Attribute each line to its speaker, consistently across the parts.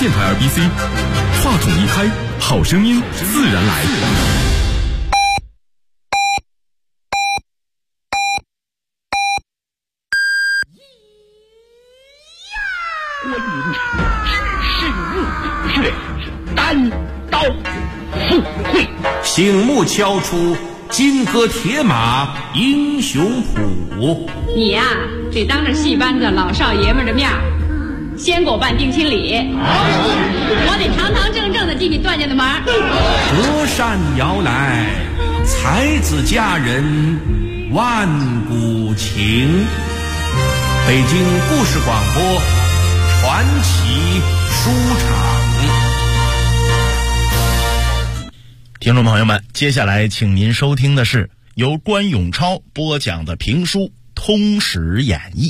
Speaker 1: 电台RBC， 话筒一开，好声音自然来。
Speaker 2: 观音只是木穴，单刀赴会，
Speaker 3: 醒目敲出金戈铁马英雄谱。
Speaker 4: 你呀，得当着戏班子老少爷们的面先给我办定亲礼，我得堂堂正正的进你段家的门。
Speaker 3: 隔山遥来，才子佳人万古情。北京故事广播传奇书场。
Speaker 5: 听众朋友们，接下来请您收听的是由关永超播讲的评书《通史演义》。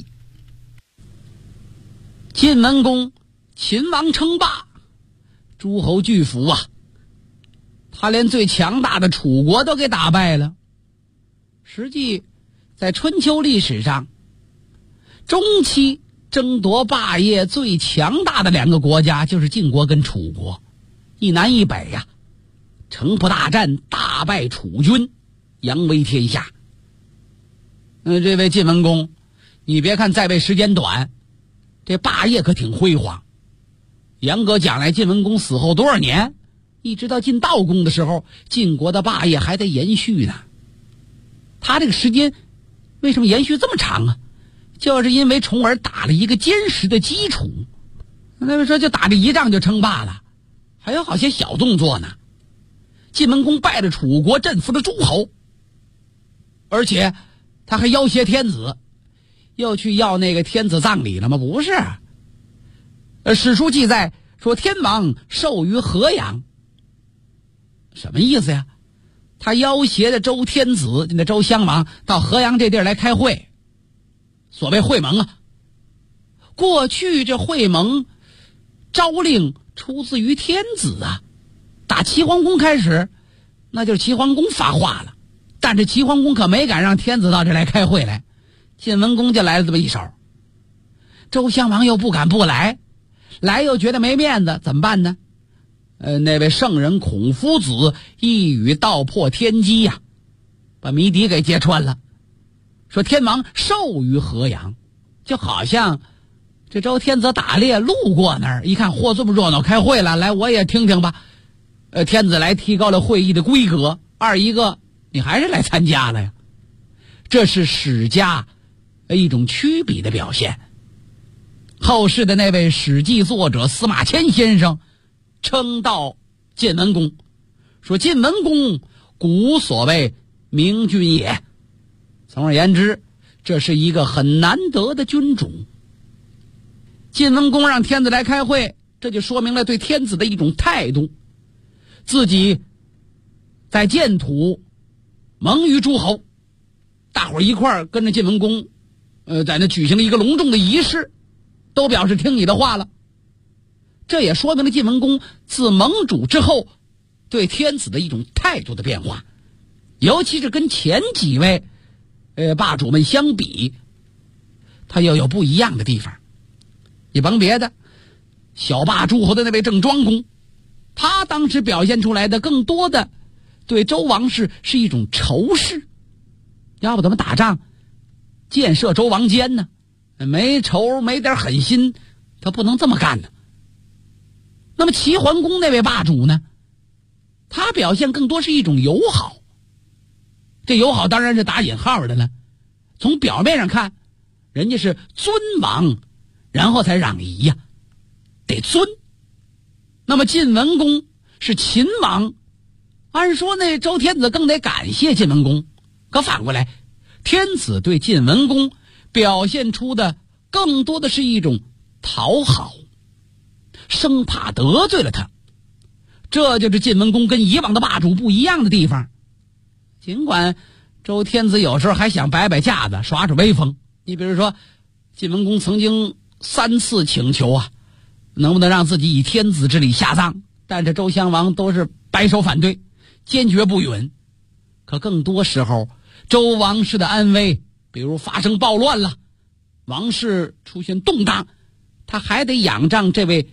Speaker 6: 晋文公，秦王称霸，诸侯巨幅啊，他连最强大的楚国都给打败了。实际在春秋历史上，中期争夺霸业最强大的两个国家就是晋国跟楚国，一南一北呀，城濮大战大败楚军，扬威天下。这位晋文公，你别看在位时间短，这霸业可挺辉煌。严格讲来，晋文公死后多少年，一直到晋悼公的时候，晋国的霸业还在延续呢。他这个时间为什么延续这么长啊？就是因为重耳打了一个坚实的基础。那么说就打这一仗就称霸了，还有好些小动作呢。晋文公败了楚国，镇服了诸侯，而且他还要挟天子，又去要那个天子葬礼了吗？不是。史书记载说天王授于河阳，什么意思呀？他要挟着周天子，那周襄王到河阳这地儿来开会，所谓会盟啊。过去这会盟诏令出自于天子啊，打齐桓公开始，那就是齐桓公发话了，但是齐桓公可没敢让天子到这来开会来，晋文公就来了这么一手。周襄王又不敢不来，来又觉得没面子，怎么办呢？那位圣人孔夫子一语道破天机呀，把谜底给揭穿了。说天王授于河阳，就好像这周天子打猎路过那儿，一看嚯，这么热闹，开会了，来我也听听吧。天子来提高了会议的规格，二一个你还是来参加了呀。这是史家一种曲笔的表现。后世的那位史记作者司马迁先生称道晋文公，说晋文公古所谓明君也。总而言之，这是一个很难得的君主。晋文公让天子来开会，这就说明了对天子的一种态度。自己在建土盟于诸侯，大伙儿一块儿跟着晋文公在那举行了一个隆重的仪式，都表示听你的话了。这也说明了晋文公自盟主之后对天子的一种态度的变化，尤其是跟前几位霸主们相比，他又有不一样的地方。你甭别的，小霸诸侯的那位郑庄公，他当时表现出来的更多的对周王室是一种仇视，要不怎么打仗建设周王坚呢？没仇没点狠心，他不能这么干呢。那么齐桓公那位霸主呢，他表现更多是一种友好，这友好当然是打引号的了。从表面上看，人家是尊王，然后才攘夷呀，得尊。那么晋文公是秦王，按说那周天子更得感谢晋文公，可反过来，天子对晋文公表现出的更多的是一种讨好，生怕得罪了他。这就是晋文公跟以往的霸主不一样的地方。尽管周天子有时候还想摆摆架子，耍耍威风。你比如说，晋文公曾经3次请求啊，能不能让自己以天子之礼下葬，但这周襄王都是摆手反对，坚决不允。可更多时候，周王室的安危，比如发生暴乱了，王室出现动荡，他还得仰仗这位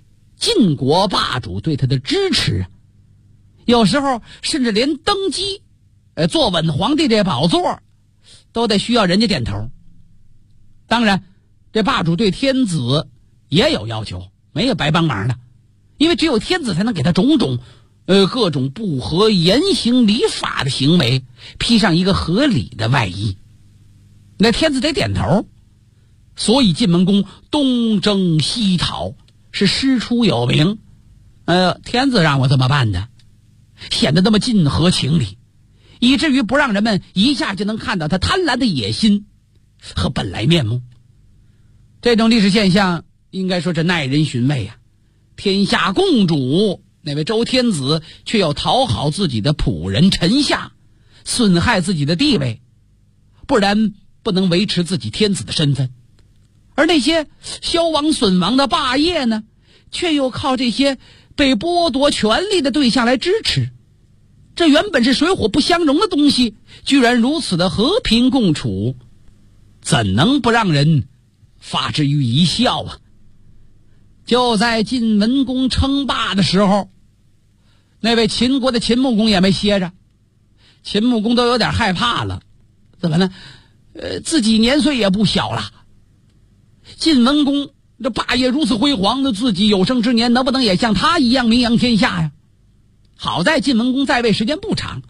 Speaker 6: 晋国霸主对他的支持，有时候甚至连登基坐稳皇帝这宝座都得需要人家点头。当然这霸主对天子也有要求，没有白帮忙的，因为只有天子才能给他种种各种不合言行礼法的行为披上一个合理的外衣，那天子得点头。所以晋文公东征西讨是师出有名，天子让我这么办的，显得那么近合情理，以至于不让人们一下就能看到他贪婪的野心和本来面目。这种历史现象应该说是耐人寻味啊！天下共主那位周天子却要讨好自己的仆人臣下，损害自己的地位，不然不能维持自己天子的身份。而那些消亡损亡的霸业呢，却又靠这些被剥夺权力的对象来支持。这原本是水火不相容的东西，居然如此的和平共处，怎能不让人发之于一笑啊！就在晋文公称霸的时候，那位秦国的秦穆公也没歇着。秦穆公都有点害怕了，怎么呢？自己年岁也不小了，晋文公这霸业如此辉煌，那自己有生之年能不能也像他一样名扬天下呀？好在晋文公在位时间不长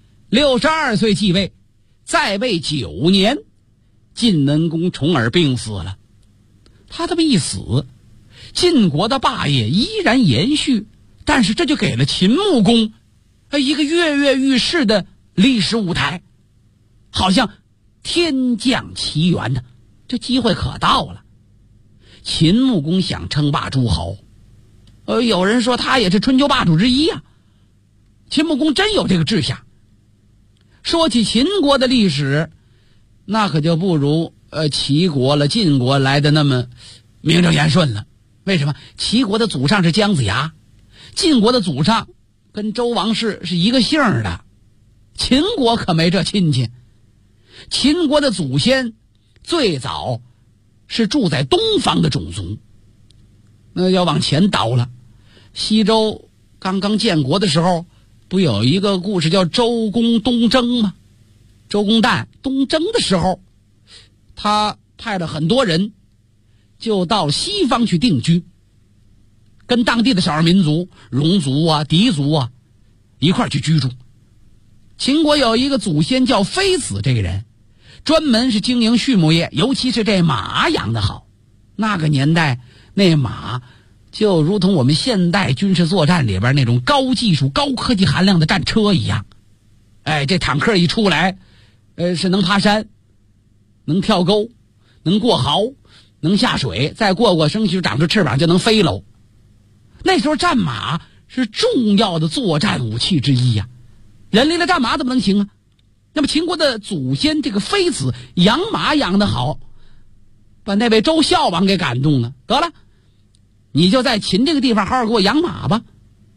Speaker 6: ，62岁继位，在位9年，晋文公重耳病死了。他这么一死，晋国的霸业依然延续，但是这就给了秦穆公一个跃跃欲试的历史舞台，好像天降奇缘呢，这机会可到了。秦穆公想称霸诸侯，有人说他也是春秋霸主之一啊。秦穆公真有这个志向。说起秦国的历史，那可就不如齐国了晋国来的那么名正言顺了。为什么？齐国的祖上是姜子牙，晋国的祖上跟周王室是一个姓的，秦国可没这亲戚。秦国的祖先最早是住在东方的种族，那要往前倒了。西周刚刚建国的时候，不有一个故事叫周公东征吗？周公旦东征的时候，他派了很多人就到西方去定居，跟当地的少数民族戎族啊狄族啊一块去居住。秦国有一个祖先叫非子，这个人专门是经营畜牧业，尤其是这马养得好。那个年代那马就如同我们现代军事作战里边那种高技术高科技含量的战车一样。这坦克一出来是能爬山，能跳沟，能过壕，能下水，再过生就长出翅膀就能飞喽。那时候战马是重要的作战武器之一呀，人离了战马怎么能行啊？那么秦国的祖先这个非子养马养得好，把那位周孝王给感动了。得了，你就在秦这个地方好好给我养马吧。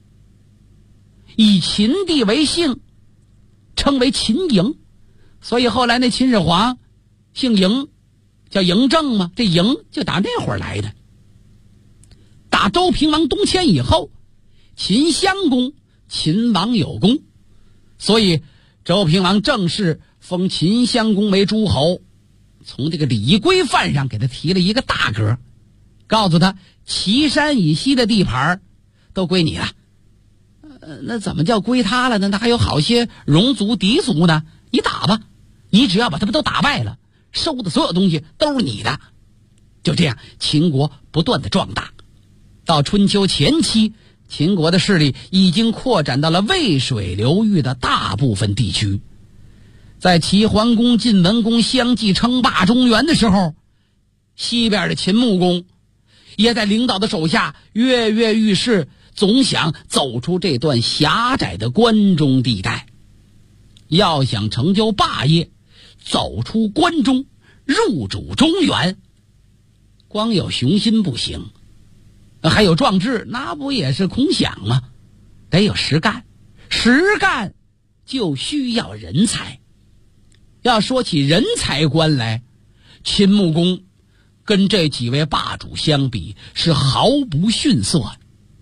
Speaker 6: 以秦地为姓，称为秦嬴，所以后来那秦始皇姓嬴，叫嬴政嘛，这嬴就打那会儿来的。打周平王东迁以后，秦襄公秦王有功，所以周平王正式封秦襄公为诸侯，从这个礼仪规范上给他提了一个大格，告诉他岐山以西的地盘都归你了。那怎么叫归他了呢？那还有好些戎族狄族呢，你打吧，你只要把他们都打败了，收的所有东西都是你的。就这样秦国不断的壮大，到春秋前期，秦国的势力已经扩展到了渭水流域的大部分地区。在齐桓公晋文公相继称霸中原的时候，西边的秦穆公也在领导的手下跃跃欲试，总想走出这段狭窄的关中地带。要想成就霸业，走出关中，入主中原，光有雄心不行，还有壮志那不也是空想吗？得有实干，实干就需要人才。要说起人才观来，秦穆公跟这几位霸主相比是毫不逊色。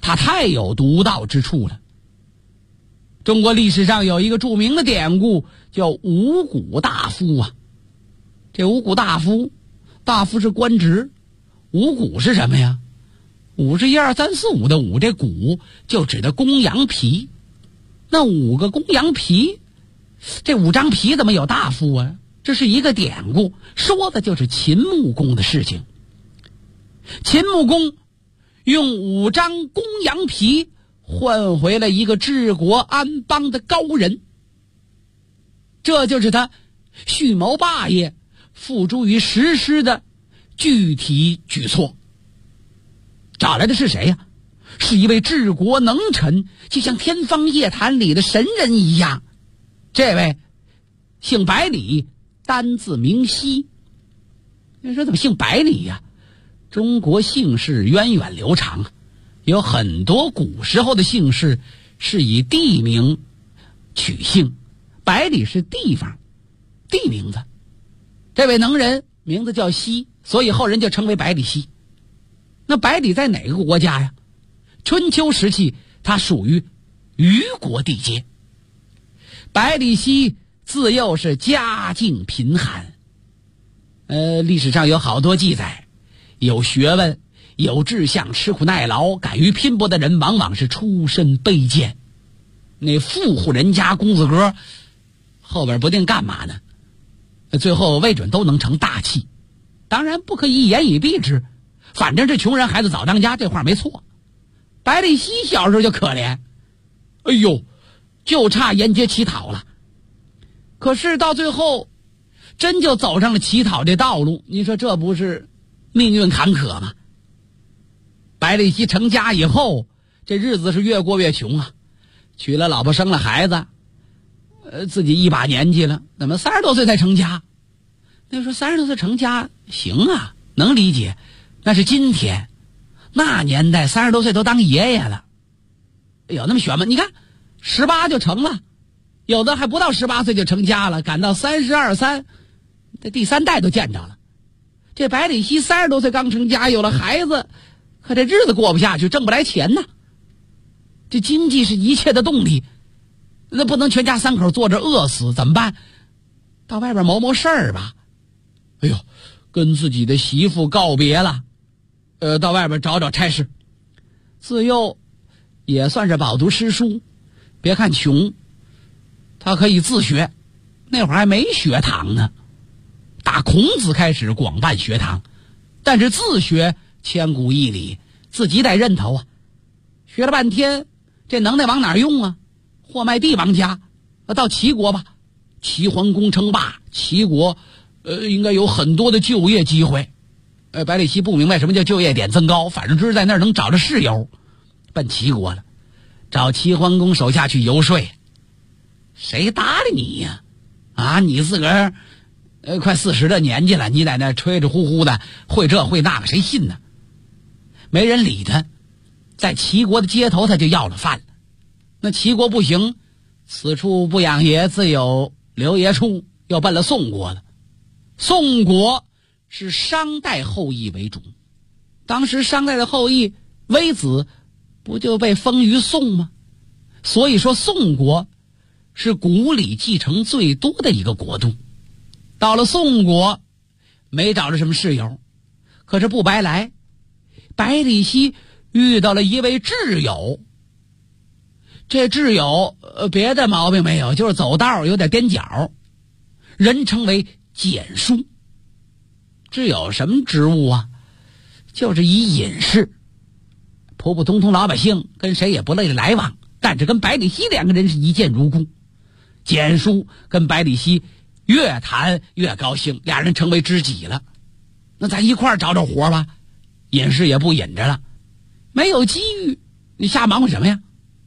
Speaker 6: 他太有独到之处了。中国历史上有一个著名的典故叫五谷大夫啊。这五谷大夫，大夫是官职，五谷是什么呀？五是1、2、3、4、5的五，这谷就指的公羊皮。那5个公羊皮，这5张皮怎么有大夫啊？这是一个典故，说的就是秦穆公的事情。秦穆公用5张公羊皮换回了一个治国安邦的高人，这就是他蓄谋霸业、付诸于实施的具体举措。找来的是谁呀？是一位治国能臣，就像天方夜谭里的神人一样。这位姓百里，单字明熙。你说怎么姓百里呀？中国姓氏源远流长啊，有很多古时候的姓氏是以地名取姓，百里是地方地名字。这位能人名字叫熙，所以后人就称为百里奚。那百里在哪个国家呀？春秋时期他属于虞国地界。百里奚自幼是家境贫寒，历史上有好多记载，有学问有志向吃苦耐劳敢于拼搏的人往往是出身卑贱。那富户人家公子哥后边不定干嘛呢，最后未准都能成大器。当然不可以一言以蔽之，反正这穷人孩子早当家，这话没错。百里奚小时候就可怜，哎呦，就差沿街乞讨了。可是到最后真就走上了乞讨这道路，你说这不是命运坎坷吗？百里奚成家以后，这日子是越过越穷啊，娶了老婆生了孩子，自己一把年纪了，怎么30多岁才成家？那说30多岁成家行啊，能理解，那是今天，那年代30多岁都当爷爷了，有那么悬吗？你看18就成了，有的还不到18岁就成家了，赶到32、3，这第3代都见着了。这百里奚30多岁刚成家，有了孩子，可这日子过不下去，挣不来钱呢。这经济是一切的动力，那不能全家3口坐着饿死，怎么办？到外边谋事儿吧。哎呦，跟自己的媳妇告别了，到外边找差事。自幼也算是饱读诗书，别看穷，他可以自学。那会儿还没学堂呢，打孔子开始广办学堂，但是自学千古一理，自己得认头啊。学了半天，这能耐往哪用啊？货卖帝王家，到齐国吧，齐桓公称霸，齐国应该有很多的就业机会。百里奚不明白什么叫就业点增高，反正知道在那儿能找着室友，奔齐国了，找齐桓公手下去游说。谁搭理你呀？啊，你自个儿快40的年纪了，你在那吹着呼呼的，会这会那个，谁信呢？没人理他，在齐国的街头他就要了饭了。那齐国不行，此处不养爷，自有留爷处，又奔了宋国了。宋国是商代后裔为主，当时商代的后裔微子不就被封于宋吗？所以说宋国是古里继承最多的一个国度。到了宋国没找着什么室友，可是不白来，百里奚遇到了一位挚友。这挚友别的毛病没有，就是走道有点踮脚，人称为蹇叔。挚友什么职务啊？就是一隐士，普普通通老百姓，跟谁也不乐意来往，但是跟百里奚2个人是一见如故。蹇叔跟百里奚越谈越高兴，2人成为知己了。那咱一块儿找活吧，隐士也不隐着了，没有机遇，你瞎忙活什么呀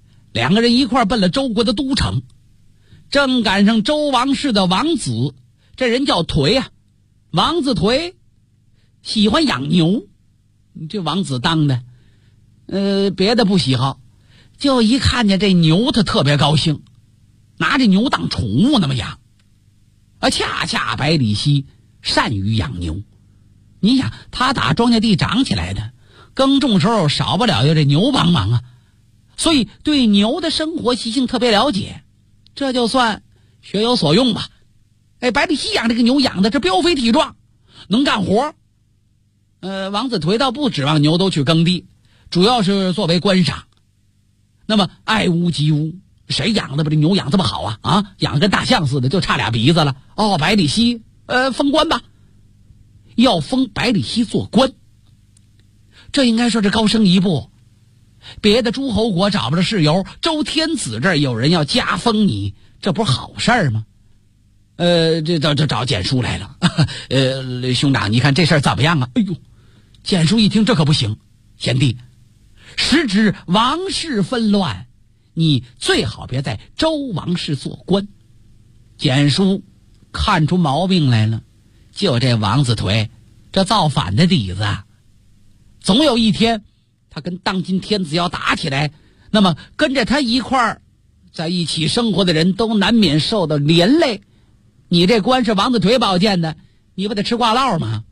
Speaker 6: ？2个人一块儿奔了周国的都城，正赶上周王室的王子，这人叫颓啊，王子颓喜欢养牛，这王子当的别的不喜好，就一看见这牛他特别高兴，拿这牛当宠物那么养。恰恰百里奚善于养牛，你想他打庄稼地长起来的， 耕种时候少不了有这牛帮忙啊，所以对牛的生活习性特别了解，这就算学有所用吧。百里奚养这个牛养的这膘肥体壮，能干活。王子颓倒不指望牛都去耕地，主要是作为观赏。那么爱屋及乌，谁养的把这牛养这么好啊？养跟大象似的，就差俩鼻子了。百里奚封官吧，要封百里奚做官，这应该说是高升一步。别的诸侯国找不着事由，周天子这儿有人要加封你，这不是好事儿吗？这找蹇叔来了。兄长，你看这事儿怎么样啊？哎呦，蹇叔一听这可不行，贤弟，时值王室纷乱，你最好别在周王室做官。蹇叔看出毛病来了，就这王子颓，这造反的底子，总有一天他跟当今天子要打起来，那么跟着他一块儿在一起生活的人都难免受到连累。你这官是王子颓保荐的，你不得吃挂烙吗？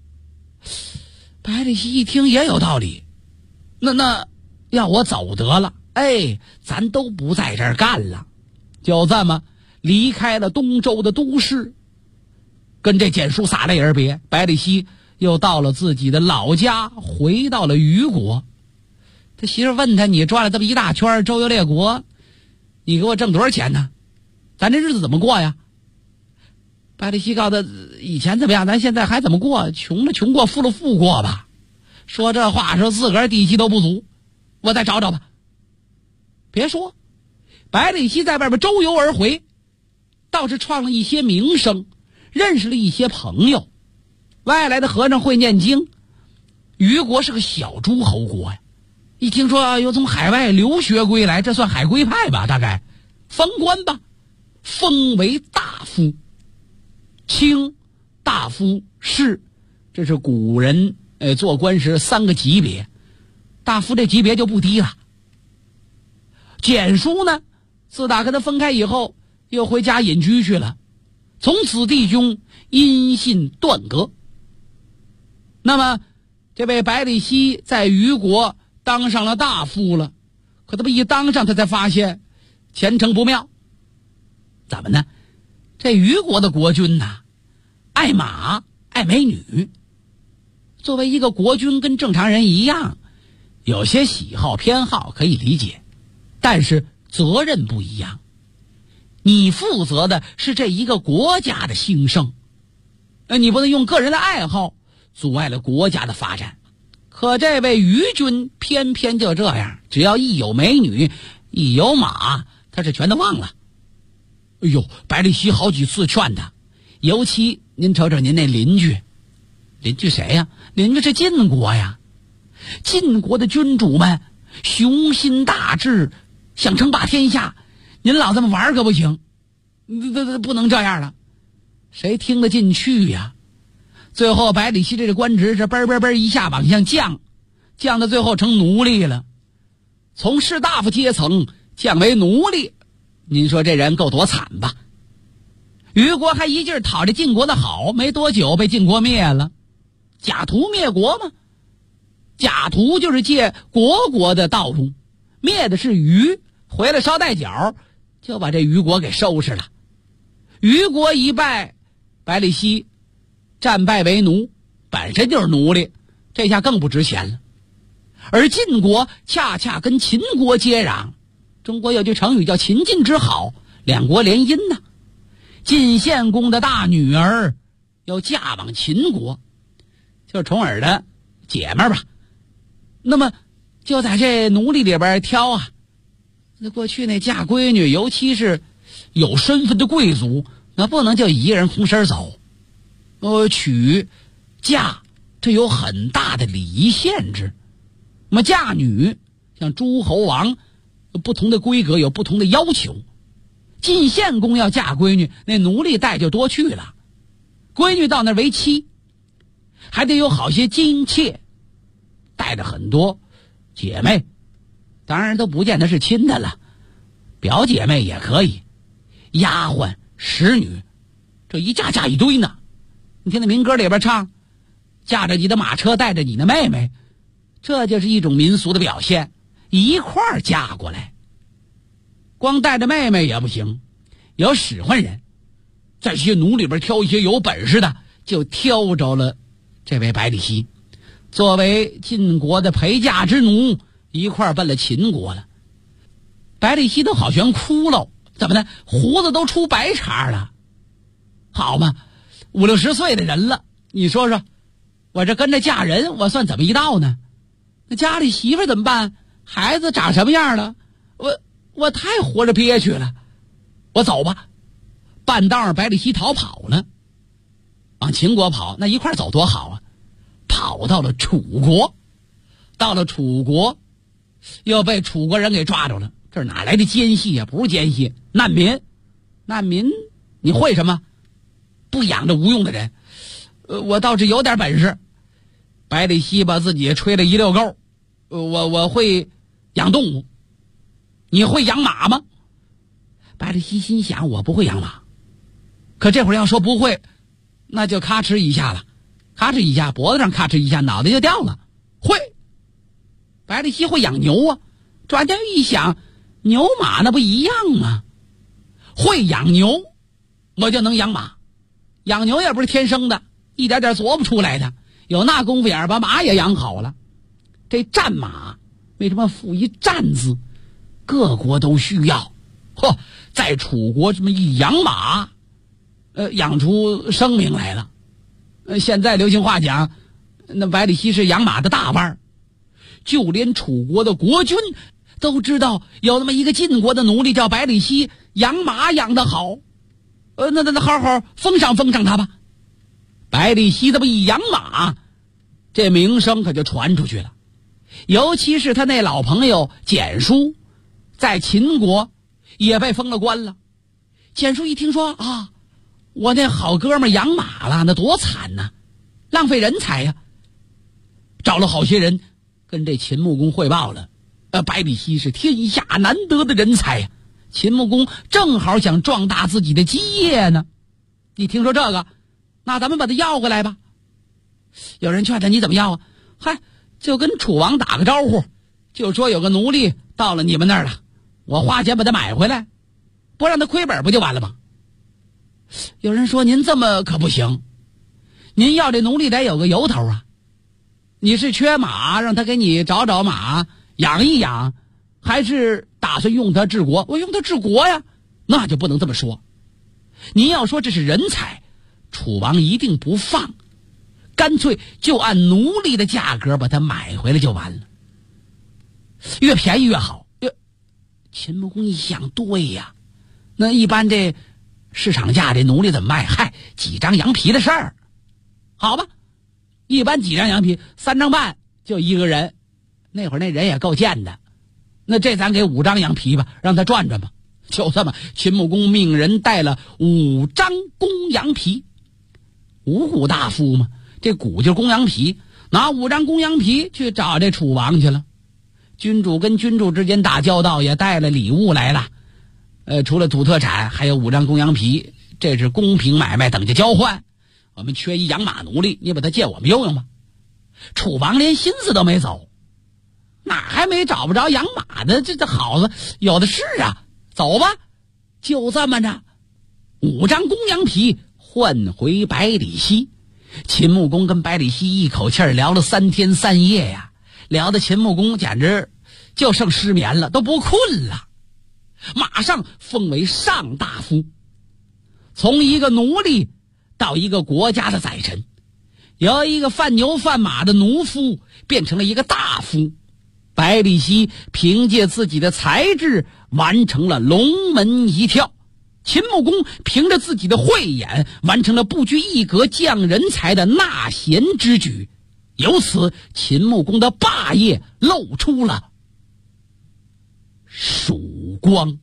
Speaker 6: 百里奚一听也有道理，那要我走得了，咱都不在这儿干了，就这么离开了东周的都市，跟这蹇叔撒泪而别。百里奚又到了自己的老家，回到了虞国。他媳妇问他，你转了这么一大圈周游列国，你给我挣多少钱呢？咱这日子怎么过呀？百里奚告诉他，以前怎么样，咱现在还怎么过？穷了穷过，富了富过吧。说这话说自个儿底气都不足，我再找找吧。别说百里奚在外边周游而回，倒是创了一些名声，认识了一些朋友。外来的和尚会念经，虞国是个小诸侯国呀，一听说又从海外留学归来，这算海归派吧，大概封官吧，封为大夫。卿、大夫、士，这是古人做官时3个级别，大夫这级别就不低了。蹇叔呢，自打跟他分开以后，又回家隐居去了，从此弟兄音信断隔。那么这位百里奚在虞国当上了大夫了，可他不一当上，他才发现前程不妙。怎么呢？这虞国的国君呐，爱马爱美女。作为一个国君，跟正常人一样，有些喜好偏好可以理解，但是责任不一样。你负责的是这一个国家的兴盛，你不能用个人的爱好阻碍了国家的发展。可这位虞君偏偏就这样，只要一有美女一有马，他是全都忘了。百里奚好几次劝他，尤其您瞅瞅您那邻居谁呀？邻居是晋国呀。晋国的君主们雄心大志，想称霸天下，您老这么玩可不行，不能这样了，谁听得进去呀？最后百里奚这个官职是嘣嘣嘣一下往上降到最后成奴隶了，从士大夫阶层降为奴隶。您说这人够多惨吧？虞国还一劲儿讨着晋国的好，没多久被晋国灭了。贾图灭国吗？贾图就是借国的道路，灭的是虞，回来捎带脚就把这虞国给收拾了。虞国一败，百里奚战败为奴，本身就是奴隶，这下更不值钱了。而晋国恰恰跟秦国接壤，中国有句成语叫秦晋之好，两国联姻呢。晋献公的大女儿要嫁往秦国，就是重耳的姐们儿吧。那么就在这奴隶里边挑啊，那过去那嫁闺女，尤其是有身份的贵族，那不能就一个人空身走。娶嫁这有很大的礼仪限制。那么嫁女像诸侯王不同的规格有不同的要求。晋献公要嫁闺女，那奴隶带就多去了，闺女到那为妻，还得有好些金妾，带着很多姐妹，当然都不见得是亲的了，表姐妹也可以，丫鬟使女，这一嫁一堆呢。你听那民歌里边唱，驾着你的马车带着你的妹妹， 这就是一种民俗的表现，一块儿嫁过来。光带着妹妹也不行，有使唤人，在这些奴里边挑一些有本事的，就挑着了这位百里奚，作为晋国的陪嫁之奴，一块儿奔了秦国了。百里奚都好悬哭了，怎么的？胡子都出白茬了，好嘛，50、60岁的人了，你说说，我这跟着嫁人，我算怎么一道呢？那家里媳妇怎么办？孩子长什么样了？我太活着憋屈了，我走吧。半道上百里奚逃跑了，往秦国跑，那一块走多好啊！跑到了楚国，到了楚国，又被楚国人给抓着了。这哪来的奸细啊？不是奸细，难民。难民，你会什么？不养着无用的人。我倒是有点本事。百里奚把自己吹了一溜够。我会养动物。你会养马吗？百里奚心想，我不会养马。可这会儿要说不会，那就咔哧一下了，咔哧一下，脖子上咔哧一下，脑袋就掉了。会。百里奚会养牛啊。转念一想，牛马那不一样吗？会养牛，我就能养马。养牛也不是天生的，一点点琢磨出来的。有那功夫眼，把马也养好了。这战马为什么附一战字？各国都需要。在楚国这么一养马，养出生命来了。现在流行话讲，那百里奚是养马的大腕，就连楚国的国君都知道有那么一个晋国的奴隶叫百里奚，养马养得好。那好好封赏他吧。百里奚这么一养马，这名声可就传出去了。尤其是他那老朋友蹇叔，在秦国也被封了官了。蹇叔一听说啊，我那好哥们养马了，那多惨呐，浪费人才呀。找了好些人跟这秦穆公汇报了。百里奚是天下难得的人才呀。秦穆公正好想壮大自己的基业呢。你听说这个，那咱们把他要过来吧。有人劝他，你怎么要啊？嗨，就跟楚王打个招呼，就说有个奴隶到了你们那儿了，我花钱把他买回来，不让他亏本不就完了吗？有人说，您这么可不行，您要这奴隶得有个由头啊。你是缺马，让他给你找马养一养，还是打算用他治国？我用他治国呀，那就不能这么说。您要说这是人才，楚王一定不放，干脆就按奴隶的价格把他买回来就完了，越便宜越好。秦穆公一想，对呀，那一般这市场价这奴隶怎么卖？嗨，几张羊皮的事儿，好吧，一般几张羊皮，3张半就一个人，那会儿那人也够贱的，那这咱给5张羊皮吧，让他转转吧。就这么，秦穆公命人带了5张公羊皮。五谷大夫嘛，这谷就是公羊皮，拿5张公羊皮去找这楚王去了。君主跟君主之间打交道，也带了礼物来了。除了土特产，还有5张公羊皮，这是公平买卖，等价交换。我们缺一养马奴隶，你把它借我们用用吧。楚王连心思都没走，哪还没找不着养马的这好子，有的是啊，走吧。就这么着，5张公羊皮换回百里奚。秦穆公跟百里奚一口气聊了3天3夜呀，聊得秦穆公简直就剩失眠了，都不困了。马上封为上大夫，从一个奴隶到一个国家的宰臣，由一个贩牛贩马的奴夫变成了一个大夫。百里奚凭借自己的才智完成了龙门一跳，秦穆公凭着自己的慧眼完成了不拘一格降人才的纳贤之举。由此，秦穆公的霸业露出了曙光。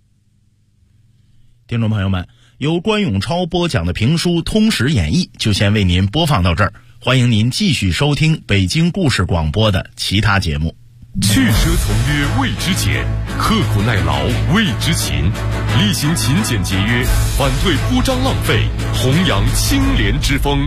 Speaker 5: 听众朋友们，由关永超播讲的评书《通史演义》就先为您播放到这儿，欢迎您继续收听北京故事广播的其他节目。
Speaker 1: 去奢从约未知俭，刻苦耐劳未知勤，厉行勤俭节约，反对铺张浪费，弘扬清廉之风。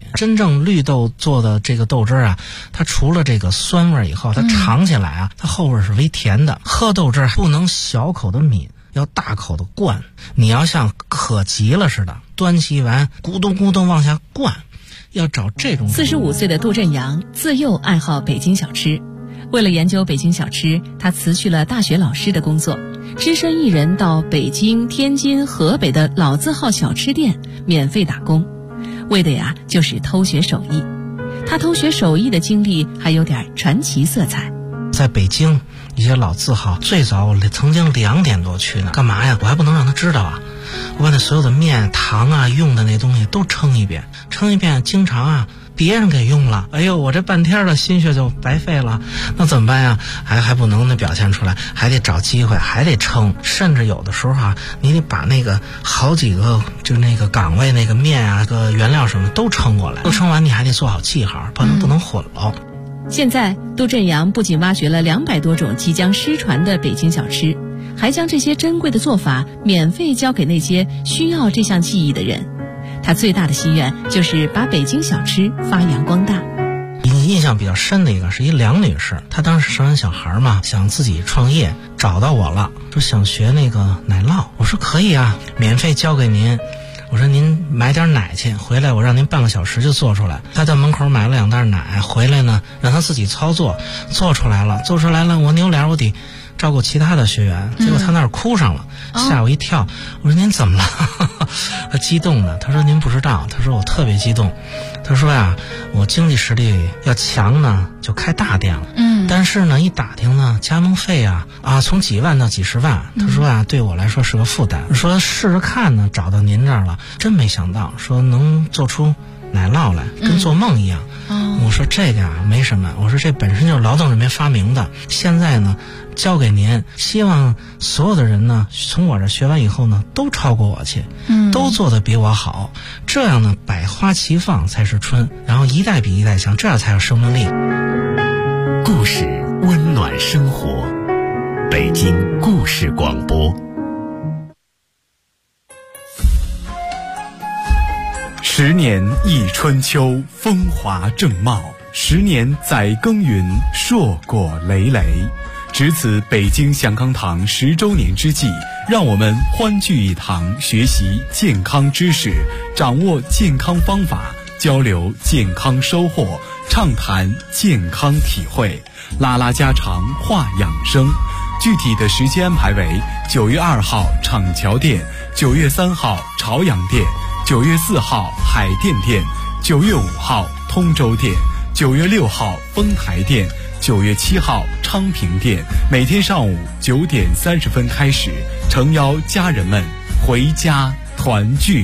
Speaker 7: 真正绿豆做的这个豆汁啊，它除了这个酸味以后，它尝起来啊，它后味是微甜的。喝豆汁不能小口的抿，要大口的灌。你要像渴急了似的，端起碗咕咚咕咚往下灌，要找这种。
Speaker 8: 45岁的杜振阳自幼爱好北京小吃，为了研究北京小吃，他辞去了大学老师的工作，只身一人到北京、天津、河北的老字号小吃店免费打工，为的呀就是偷学手艺。他偷学手艺的经历还有点传奇色彩。
Speaker 7: 在北京一些老字号，最早我曾经2点多去呢，干嘛呀？我还不能让他知道啊！我把那所有的面、糖啊、用的那东西都称一遍，经常啊别人给用了，哎呦，我这半天的心血就白费了，那怎么办呀？还不能表现出来，还得找机会，还得称，甚至有的时候啊，你得把那个好几个就那个岗位那个面啊、个原料什么都称过来，都称完你还得做好记号，不能混了。
Speaker 8: 现在杜振阳不仅挖掘了200多种即将失传的北京小吃，还将这些珍贵的做法免费教给那些需要这项技艺的人。他最大的心愿就是把北京小吃发扬光大。
Speaker 7: 印象比较深的一个是一梁女士，她当时生完小孩嘛，想自己创业，找到我了，说想学那个奶酪。我说可以啊，免费教给您。我说您买点奶去，回来我让您半个小时就做出来。他在门口买了2袋奶，回来呢让他自己操作，做出来了，我扭脸我得照顾其他的学员，结果他那儿哭上了，吓我一跳。我说您怎么了？他激动的，他说您不知道，他说我特别激动。他说呀，我经济实力要强呢，就开大店了。但是呢，一打听呢，加盟费啊从几万到几十万。他说啊，对我来说是个负担。说试试看呢，找到您这儿了，真没想到，说能做出奶酪来，跟做梦一样。我说这个啊没什么，我说这本身就是劳动人民发明的，现在呢交给您，希望所有的人呢从我这学完以后呢都超过我去，都做得比我好，这样呢百花齐放才是春，然后一代比一代强，这样才有生命力。
Speaker 1: 故事温暖生活，北京故事广播。10年一春秋，风华正茂；10年载耕耘，硕果累累。值此北京祥康堂10周年之际，让我们欢聚一堂，学习健康知识，掌握健康方法，交流健康收获，畅谈健康体会，拉拉家常，话养生。具体的时间安排为9月2号厂桥店，9月3号朝阳店，9月4号海淀店，9月5号通州店，9月6号丰台店，9月7号昌平店。每天上午9点30分开始，诚邀家人们回家团聚。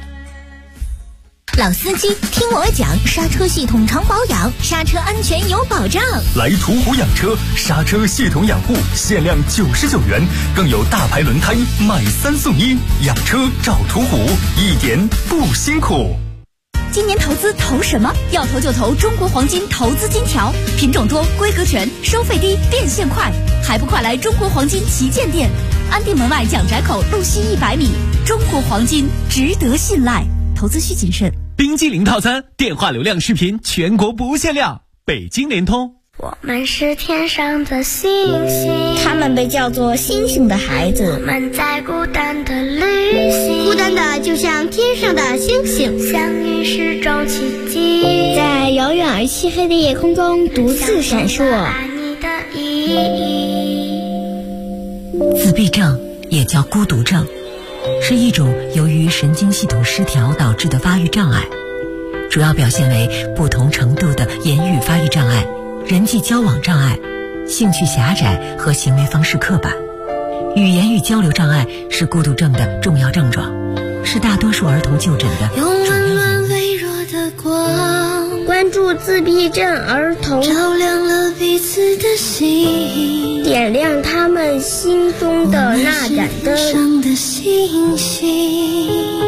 Speaker 9: 老司机听我讲，刹车系统常保养，刹车安全有保障。
Speaker 10: 来途虎养车，刹车系统养护限量99元，更有大牌轮胎买3送1，养车找途虎，一点不辛苦。
Speaker 9: 今年投资投什么？要投就投中国黄金投资金条，品种多，规格全，收费低，变现快，还不快来中国黄金旗舰店，安定门外蒋宅口路西100米。中国黄金值得信赖，投资需谨慎。
Speaker 10: 冰激凌套餐，电话流量视频全国不限量，北京联通。
Speaker 11: 我们是天上的星星，
Speaker 12: 他们被叫做星星的孩子。
Speaker 11: 我们在孤单的旅行，
Speaker 12: 孤单的就像天上的星星，
Speaker 11: 相遇是种奇迹，
Speaker 12: 在遥远而漆黑的夜空中独自闪烁。
Speaker 11: 爱你的意义。
Speaker 13: 自闭症也叫孤独症，是一种由于神经系统失调导致的发育障碍，主要表现为不同程度的言语发育障碍、人际交往障碍、兴趣狭窄和行为方式刻板。语言与交流障碍是孤独症的重要症状，是大多数儿童就诊的主要
Speaker 11: 温暖微弱的光，
Speaker 12: 关注自闭症儿童，
Speaker 11: 照亮了彼此的心，
Speaker 12: 点亮他们心中的那盏灯。
Speaker 11: 上的星星。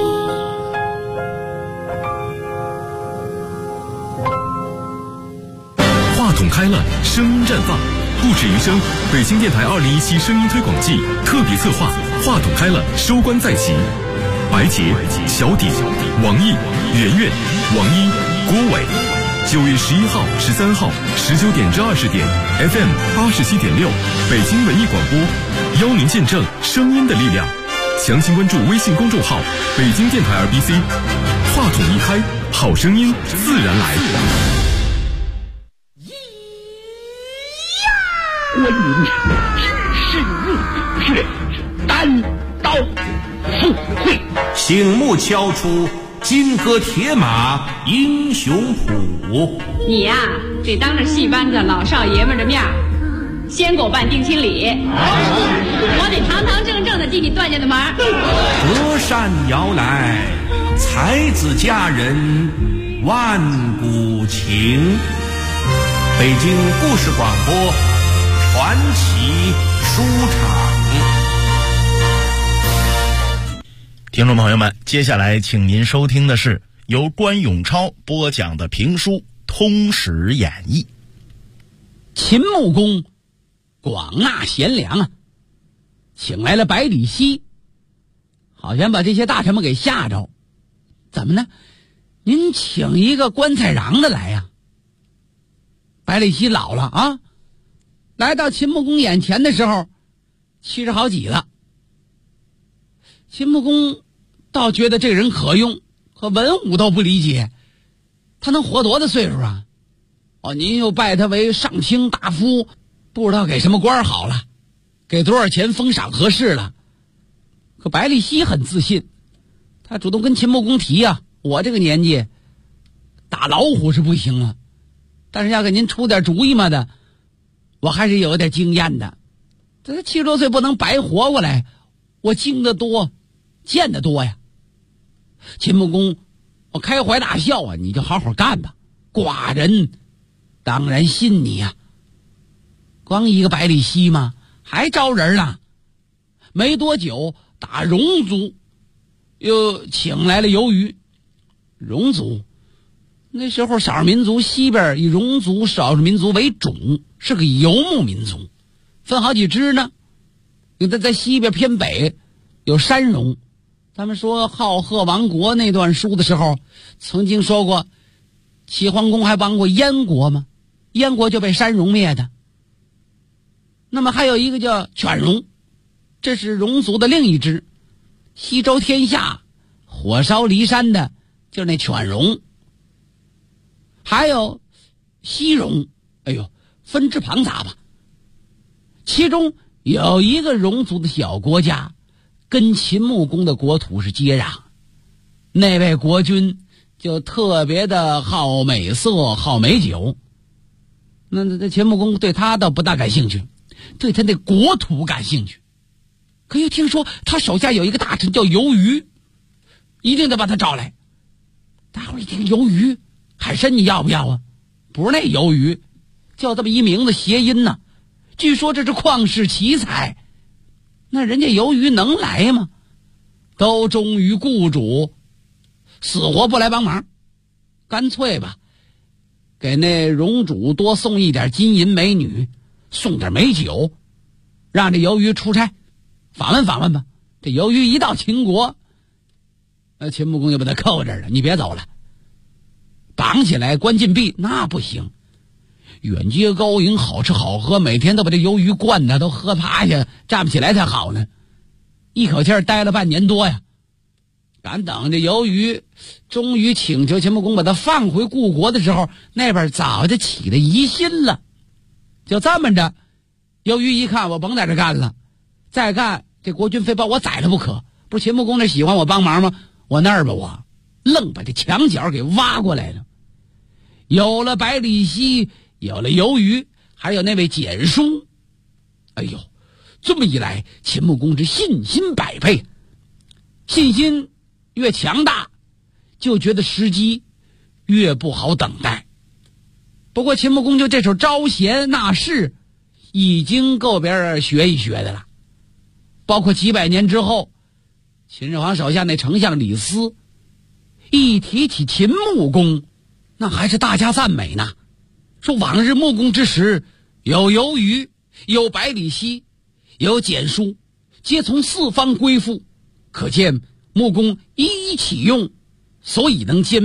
Speaker 1: 话筒开了，声音绽放，不止于声。北京电台2017声音推广季特别策划，话筒开了，收官在即。白洁、小底、王毅、圆圆、王一、
Speaker 14: 郭伟。9月11号、13号19点至20点 ，FM 87.6，北京文艺广播，邀您见证声音的力量。详情关注微信公众号“北京电台 RBC”， 话筒一开，好声音自然来。
Speaker 2: 关羽知胜路，却单刀赴会，
Speaker 3: 醒目敲出金戈铁马英雄谱。
Speaker 4: 你呀，得当着戏班子老少爷们的面先给我办定亲礼，我得堂堂正正的进你段家的门。
Speaker 3: 隔山摇来，才子佳人万古情。北京故事广播传奇书场。
Speaker 5: 听众朋友们，接下来请您收听的是由关永超播讲的评书《通史演义》。
Speaker 6: 秦穆公广纳贤良啊，请来了百里奚，好像把这些大臣们给吓着。怎么呢？您请一个棺材瓤的来呀？百里奚老了啊，来到秦穆公眼前的时候70好几了。秦穆公倒觉得这个人可用，可文武都不理解，他能活多大岁数啊？您又拜他为上卿大夫，不知道给什么官好了，给多少钱封赏合适了。可百里奚很自信，他主动跟秦穆公提啊，我这个年纪打老虎是不行了，但是要给您出点主意嘛的，我还是有点经验的。这70多岁不能白活过来，我经得多见得多呀。秦穆公我开怀大笑啊，你就好好干吧，寡人当然信你呀。光一个百里奚吗？还招人了。没多久，打戎族又请来了游鱼。戎族那时候少数民族西边以戎族少数民族为主，是个游牧民族，分好几支呢。在西边偏北有山戎，他们说浩赫王国那段书的时候曾经说过，齐桓公还帮过燕国吗？燕国就被山戎灭的。那么还有一个叫犬戎，这是戎族的另一支，西周天下火烧骊山的就是那犬戎。还有西戎，哎呦，分支庞杂吧。其中有一个戎族的小国家跟秦穆公的国土是接壤，那位国君就特别的好美色好美酒。那秦穆公对他倒不大感兴趣，对他那国土感兴趣。可又听说他手下有一个大臣叫游鱼，一定得把他找来。大伙一听游鱼，海参你要不要啊？不是那游鱼，叫这么一名字谐音呢。据说这是旷世奇才，那人家游鱼能来吗？都忠于雇主，死活不来帮忙。干脆吧，给那戎主多送一点金银美女，送点美酒，让这游鱼出差访问访问吧。这游鱼一到秦国，那秦穆公就把他扣这儿了，你别走了，绑起来关禁闭那不行。远接高迎，好吃好喝，每天都把这鱿鱼灌的都喝趴下，站不起来才好呢。一口气待了半年多呀，赶等这鱿鱼终于请求秦穆公把他放回故国的时候，那边早就起了疑心了。就这么着，鱿鱼一看我甭在这干了，再干这国君非把我宰了不可。不是秦穆公那喜欢我帮忙吗？我那儿吧，我愣把这墙角给挖过来了。有了百里奚，有了游鱼，还有那位简叔，哎呦，这么一来，秦穆公之信心百倍。信心越强大，就觉得时机越不好等待。不过秦穆公就这手招贤纳士，已经够别人学一学的了。包括几百年之后，秦始皇手下那丞相李斯，一提起秦穆公，那还是大加赞美呢。说往日穆公之时，有游鱼，有百里奚，有简叔，皆从四方归附，可见穆公一一启用，所以能兼并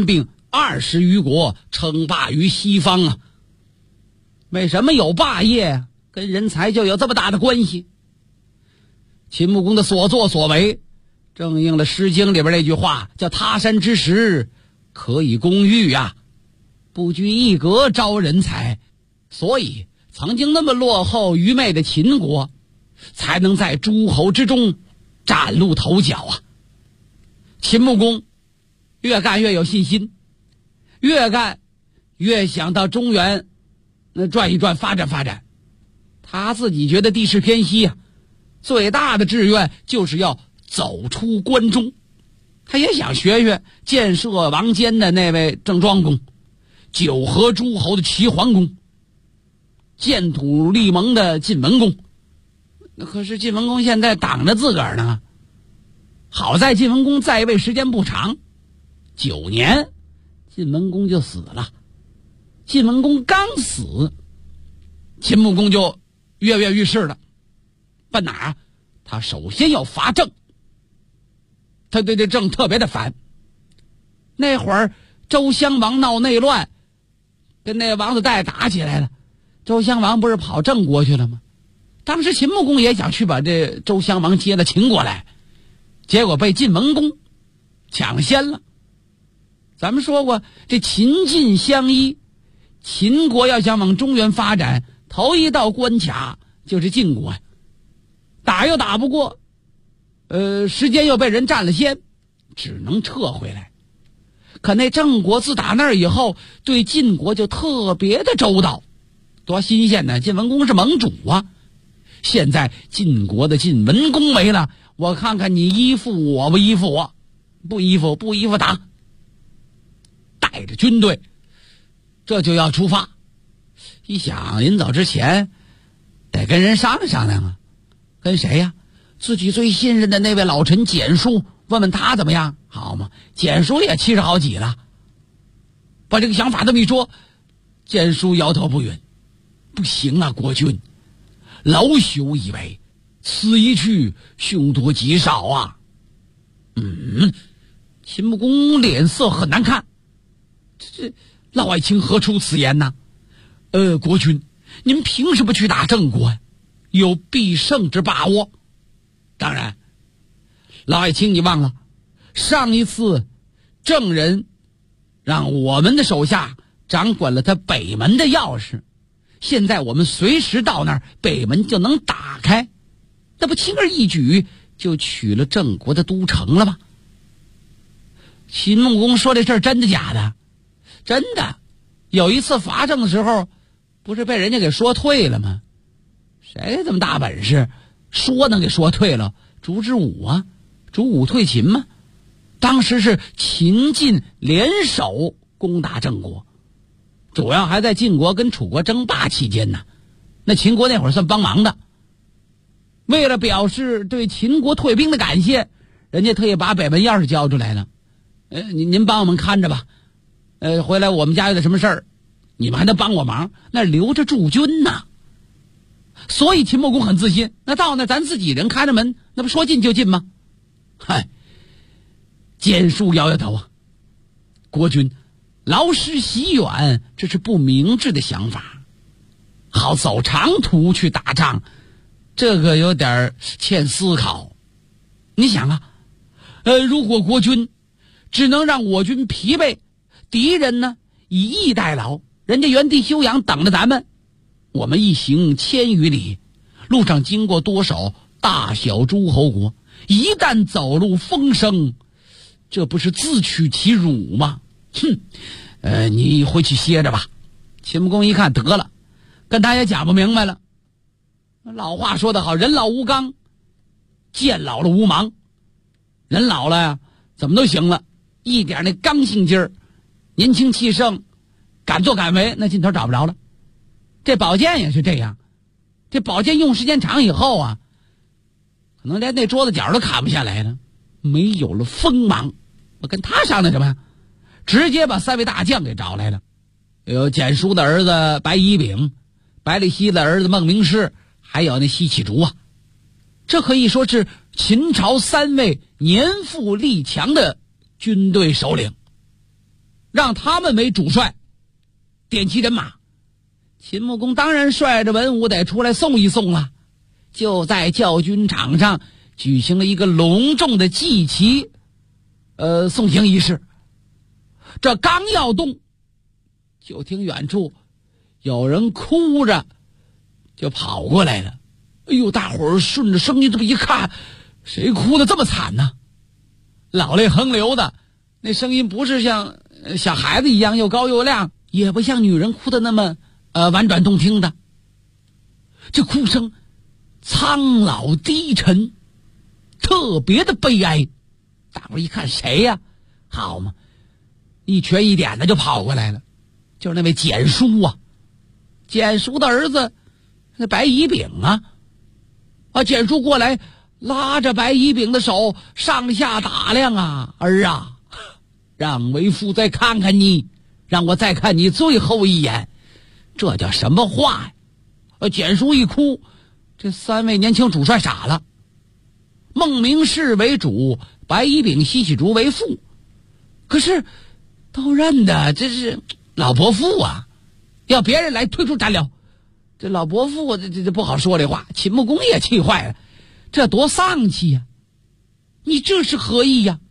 Speaker 6: 20余国称霸于西方啊。为什么有霸业？跟人才就有这么大的关系。秦穆公的所作所为正应了《诗经》里边那句话，叫他山之石可以攻玉啊，不拘一格招人才。所以曾经那么落后愚昧的秦国才能在诸侯之中崭露头角啊。秦穆公越干越有信心，越干越想到中原转一转，发展发展。他自己觉得地势偏西啊，最大的志愿就是要走出关中。他也想学学建设王坚的那位郑庄公，九合诸侯的齐桓公，建土立盟的晋文公。可是晋文公现在挡着自个儿呢。好在晋文公在位时间不长，9年，晋文公就死了。晋文公刚死，秦穆公就跃跃欲试了。奔哪儿？他首先要伐郑。他对这郑特别的烦。那会儿周襄王闹内乱，跟那王子带打起来了，周襄王不是跑郑国去了吗？当时秦穆公也想去把这周襄王接了秦国来，结果被晋文公抢先了。咱们说过，这秦晋相依，秦国要想往中原发展，头一道关卡就是晋国，打又打不过，时间又被人占了先，只能撤回来。可那郑国自打那儿以后，对晋国就特别的周到，多新鲜呢！晋文公是盟主啊。现在晋国的晋文公没了，我看看你依附我不依附我？不依附打。带着军队这就要出发。一想临走之前得跟人商量商量啊。跟谁呀？自己最信任的那位老臣蹇叔，问问他怎么样，好吗？蹇叔也70好几了。把这个想法这么一说，蹇叔摇头不允。不行啊，国君，老朽以为此一去凶多吉少啊。秦穆公脸色很难看。这嫪毐卿何出此言呢？国君，您凭什么去打郑国？有必胜之把握？当然，嫪毐卿，你忘了上一次郑人让我们的手下掌管了他北门的钥匙，现在我们随时到那儿，北门就能打开，那不轻而易举就取了郑国的都城了吗？秦穆公说这事儿真的假的？真的。有一次伐郑的时候，不是被人家给说退了吗？谁这么大本事说能给说退了？烛之武啊，烛武退秦吗？当时是秦晋联手攻打郑国，主要还在晋国跟楚国争霸期间呢。那秦国那会儿算帮忙的，为了表示对秦国退兵的感谢，人家特意把北门钥匙交出来了。您帮我们看着吧，回来我们家有点什么事儿，你们还能帮我忙，那留着驻军呢。所以秦穆公很自信，那到那咱自己人看着门，那不说进就进吗？嗨，蹇叔摇摇头啊，国君，劳师袭远，这是不明智的想法。好走长途去打仗，这个有点欠思考。你想啊，如果国君只能让我军疲惫，敌人呢以逸待劳，人家原地休养等着咱们，我们一行1000余里，路上经过多少大小诸侯国，一旦走入风声，这不是自取其辱吗？你回去歇着吧。秦穆公一看，得了，跟他也讲不明白了。老话说得好，人老无刚，剑老了无芒。人老了呀，怎么都行了，一点那刚性劲儿，年轻气盛，敢作敢为，那劲头找不着了。这宝剑也是这样，这宝剑用时间长以后啊，可能连那桌子角都砍不下来了，没有了锋芒。我跟他商量什么呀？直接把3位大将给找来了，有蹇叔的儿子白乙丙，白里奚的儿子孟明视，还有那西乞烛啊。这可以说是秦朝3位年富力强的军队首领。 让他们为主帅，点齐人马。秦穆公当然率着文武得出来送一送了，就在教军场上举行了一个隆重的祭旗送行仪式。这刚要动，就听远处有人哭着就跑过来了。哎呦，大伙儿顺着声音这么一看，谁哭得这么惨呢？老泪横流的，那声音不是像小孩子一样又高又亮，也不像女人哭的那么婉转动听的。这哭声苍老低沉，特别的悲哀。大伙儿一看谁呀？好嘛，一瘸一点的就跑过来了，就是那位简叔啊，简叔的儿子那白乙丙啊。简叔过来拉着白乙丙的手上下打量啊，儿啊，让为父再看看你，让我再看你最后一眼，这叫什么话呀？简叔一哭，这三位年轻主帅傻了。孟明视为主，白乙丙、西喜竹为副，可是都认得这是老伯父啊，要别人来推出斩了。这老伯父这不好说这话，秦穆公也气坏了，这多丧气呀！你这是何意呀？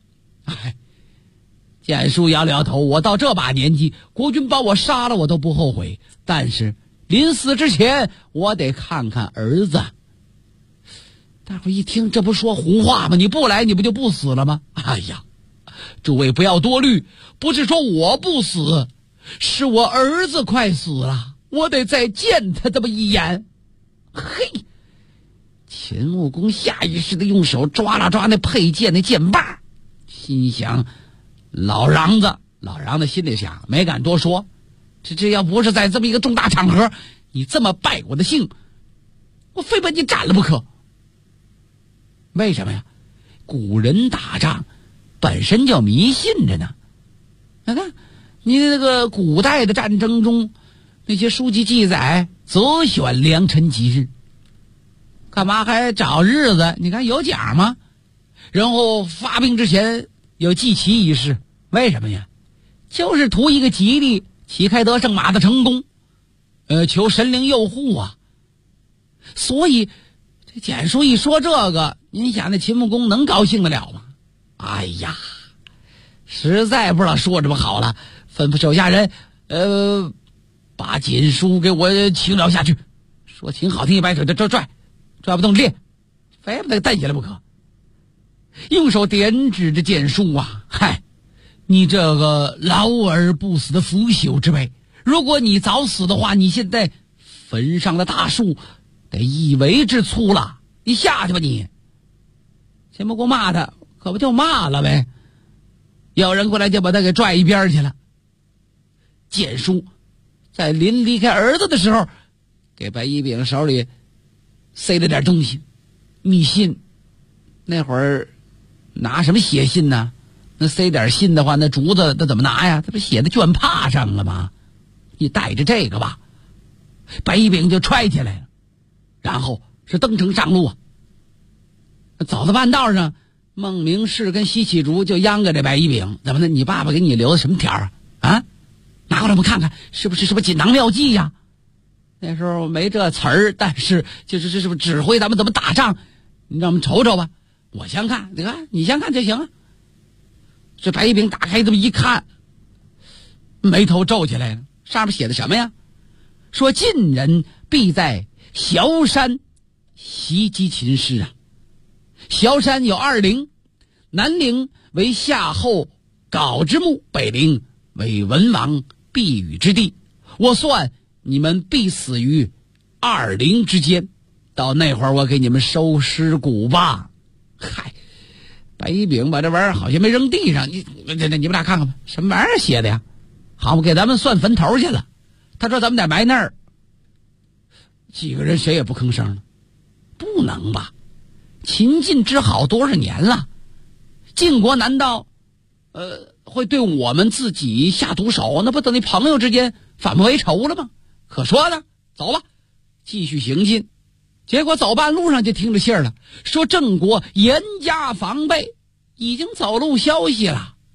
Speaker 6: 简叔摇了摇头，我到这把年纪，国君把我杀了我都不后悔，但是临死之前我得看看儿子。大伙一听，这不说胡话吗？你不来你不就不死了吗？哎呀，诸位不要多虑，不是说我不死，是我儿子快死了，我得再见他这么一眼。嘿，秦穆公下意识的用手抓了抓那佩剑那剑把，心想老瓤子心里想，没敢多说，这要不是在这么一个重大场合，你这么败我的兴，我非把你斩了不可。为什么呀？古人打仗本身就迷信着呢。看你那个古代的战争中，那些书籍记载择选良辰吉日，干嘛还找日子？你看有讲吗？然后发兵之前有祭旗仪式，为什么呀？就是图一个吉利，旗开得胜，马的成功，求神灵佑护啊。所以这简叔一说这个，您想那秦穆公能高兴得了吗？哎呀，实在不知道说什么好了，吩咐手下人把简叔给我请了下去，说挺好听，一摆手就拽不动练，非不得带起来不可。用手点指着简叔啊，嗨，你这个老而不死的腐朽之辈，如果你早死的话，你现在坟上的大树得一围之粗了，你下去吧你。秦穆公骂他，可不就骂了呗，有人过来就把他给拽一边去了。简叔在临离开儿子的时候，给白乙丙手里塞了点东西，密信。那会儿拿什么写信呢？那塞点信的话，那竹子那怎么拿呀？他不写在绢帕上了吗？你带着这个吧。白乙丙就揣起来了，然后是登城上路啊。走到半道上，孟明视跟西喜竹就央着这白乙丙，怎么的？你爸爸给你留的什么条啊？啊，拿过来我们看看，是不是锦囊妙计呀？那时候没这词儿，但是就是这是不是指挥咱们怎么打仗？你让我们瞅瞅吧。我先看，你看你先看就行啊。这白乙丙打开这么一看，眉头皱起来了，上面写的什么呀？说晋人必在崤山袭击秦师啊。崤山有2陵，南陵为夏后杲之墓，北陵为文王避雨之地。我算你们必死于2陵之间，到那会儿我给你们收尸骨吧。嗨，白乙丙把这玩意儿好像没扔地上，你们俩看看吧，什么玩意儿写的呀？好，我给咱们算坟头去了。他说咱们得埋那儿。几个人谁也不吭声了。不能吧？秦晋之好多少年了，晋国难道会对我们自己下毒手？那不等于朋友之间反目为仇了吗？可说呢，走吧，继续行进。结果走半路上就听着信儿了，说郑国严加防备，已经走漏消息了，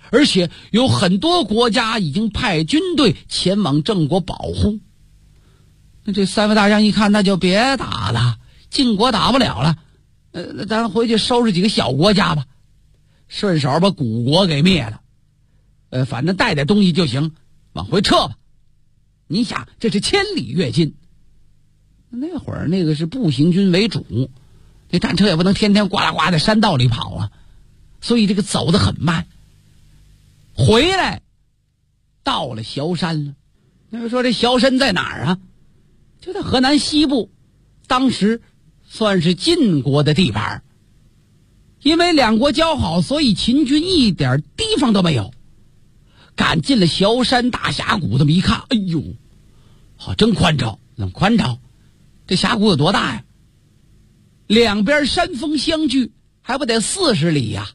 Speaker 6: 而且有很多国家已经派军队前往郑国保护。那这三位大将一看，那就别打了，晋国打不了了，咱回去收拾几个小国家吧，顺手把古国给灭了，反正带点东西就行，往回撤吧。你想，这是千里跃进，那会儿那个是步行军为主，那战车也不能天天呱啦呱在山道里跑啊，所以这个走得很慢。回来到了崤山了，那个说这崤山在哪儿啊？就在河南西部，当时算是晋国的地盘。因为两国交好，所以秦军一点地方都没有。赶进了崤山大峡谷，这么一看，哎呦，好真宽敞，怎么宽敞？这峡谷有多大呀？两边山峰相距，还不得40里呀？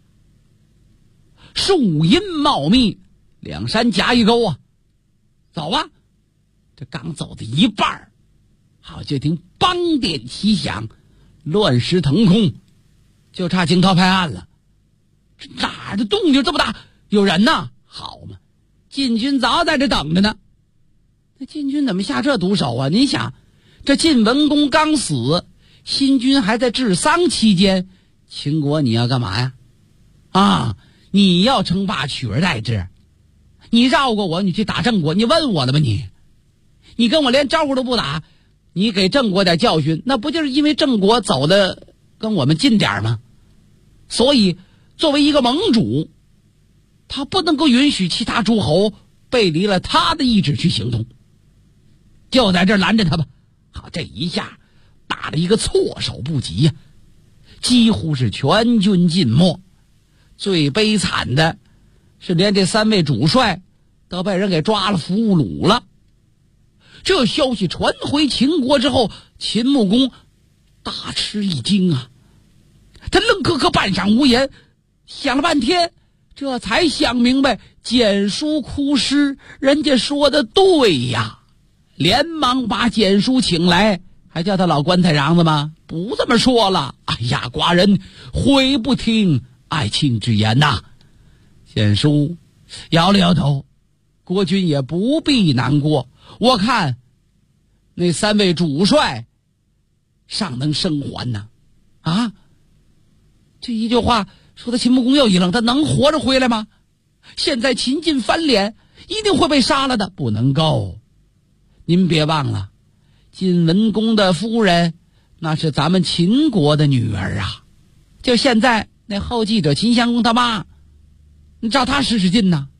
Speaker 6: 树荫茂密，两山夹一沟啊！走啊！这刚走到一半，好，就听梆电齐响，乱石腾空，就差惊涛拍岸了。这哪儿的动静这么大？有人呐！好嘛，晋军早在这等着呢。那晋军怎么下这毒手啊？您想，这晋文公刚死，新军还在治丧期间，秦国你要干嘛呀？啊，你要称霸取而代之，你绕过我，你去打郑国，你问我了吗？你跟我连招呼都不打，你给郑国点教训，那不就是因为郑国走的跟我们近点吗？所以作为一个盟主，他不能够允许其他诸侯背离了他的意志去行动，就在这儿拦着他吧。好，这一下打了一个措手不及呀，几乎是全军尽没。最悲惨的是连这3位主帅都被人给抓了俘虏了。这消息传回秦国之后，秦穆公大吃一惊啊，他愣磕磕半晌无言，想了半天，这才想明白蹇叔哭师人家说的对呀，连忙把蹇叔请来，还叫他老棺材瓤子吗？不这么说了，哎呀，寡人悔不听爱卿之言呐。蹇叔摇了摇头，国君也不必难过，我看那3位主帅尚能生还呢。啊，这一句话说的秦穆公又一愣，他能活着回来吗？现在秦晋翻脸，一定会被杀了的，不能够。您别忘了，晋文公的夫人那是咱们秦国的女儿啊，就现在那后继者秦襄公他妈，你照他使劲呢。